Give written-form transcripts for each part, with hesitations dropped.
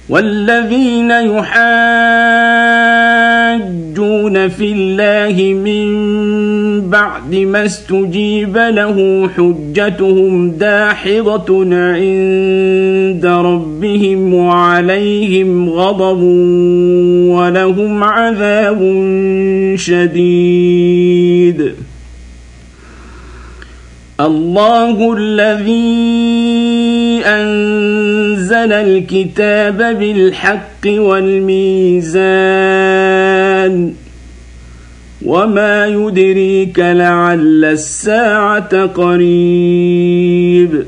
والذين يحاجون في الله من بعد ما استجيب له حجتهم داحضة عند ربهم وعليهم غضب ولهم عذاب شديد. الله الذي أنزل الكتاب بالحق والميزان وما يدريك لعل الساعة قريب.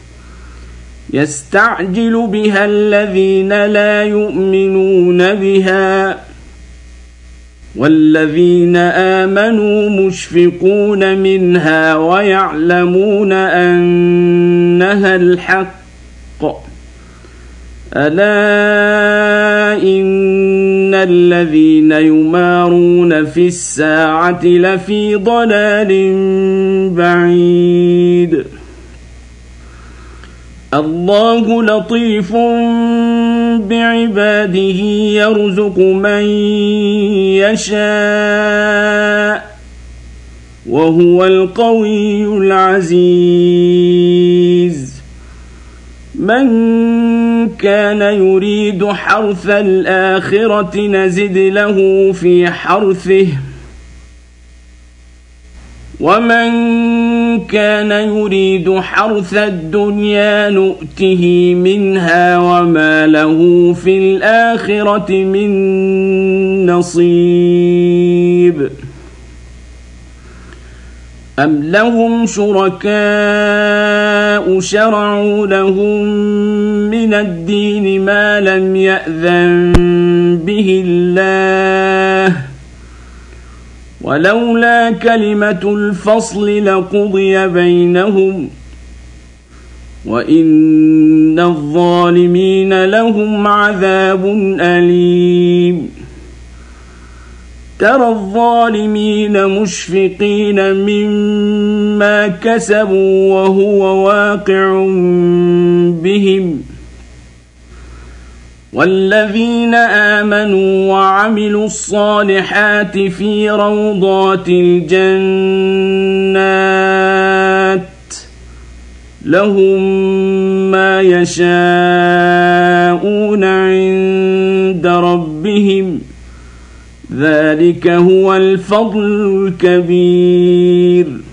يستعجل بها الذين لا يؤمنون بها والذين آمنوا مشفقون منها ويعلمون أنها الحق. ألا إن الذين يمارون في الساعة لفي ضلال بعيد. الله لطيف بعباده يرزق من يشاء وهو القوي العزيز. من كان يريد حرث الآخرة نزد له في حرثه ومن كان يريد حرث الدنيا نؤته منها وما له في الآخرة من نصيب. أم لهم شركاء شرعوا لهم من الدين ما لم يأذن به الله ولولا كلمة الفصل لقضي بينهم وإن الظالمين لهم عذاب أليم. ترى الظالمين مشفقين مما كسبوا وهو واقع بهم والذين آمنوا وعملوا الصالحات في روضات الجنات لهم ما يشاءون عند ربهم ذلك هو الفضل الكبير.